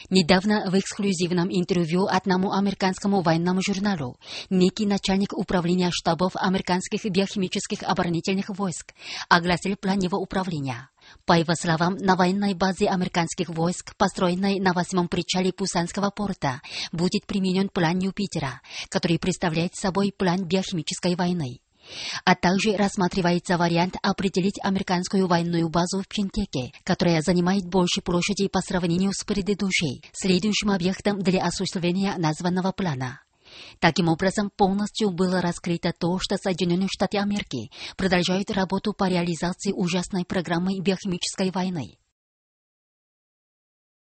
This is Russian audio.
Недавно в эксклюзивном интервью одному американскому военному журналу некий начальник управления штабов американских биохимических оборонительных войск огласил план его управления. По его словам, на военной базе американских войск, построенной на 8-м причале Пусанского порта, будет применен план Юпитера, который представляет собой план биохимической войны. А также рассматривается вариант определить американскую военную базу в Пхентеке, которая занимает больше площади по сравнению с предыдущей, следующим объектом для осуществления названного плана. Таким образом, полностью было раскрыто то, что Соединенные Штаты Америки продолжают работу по реализации ужасной программы биохимической войны.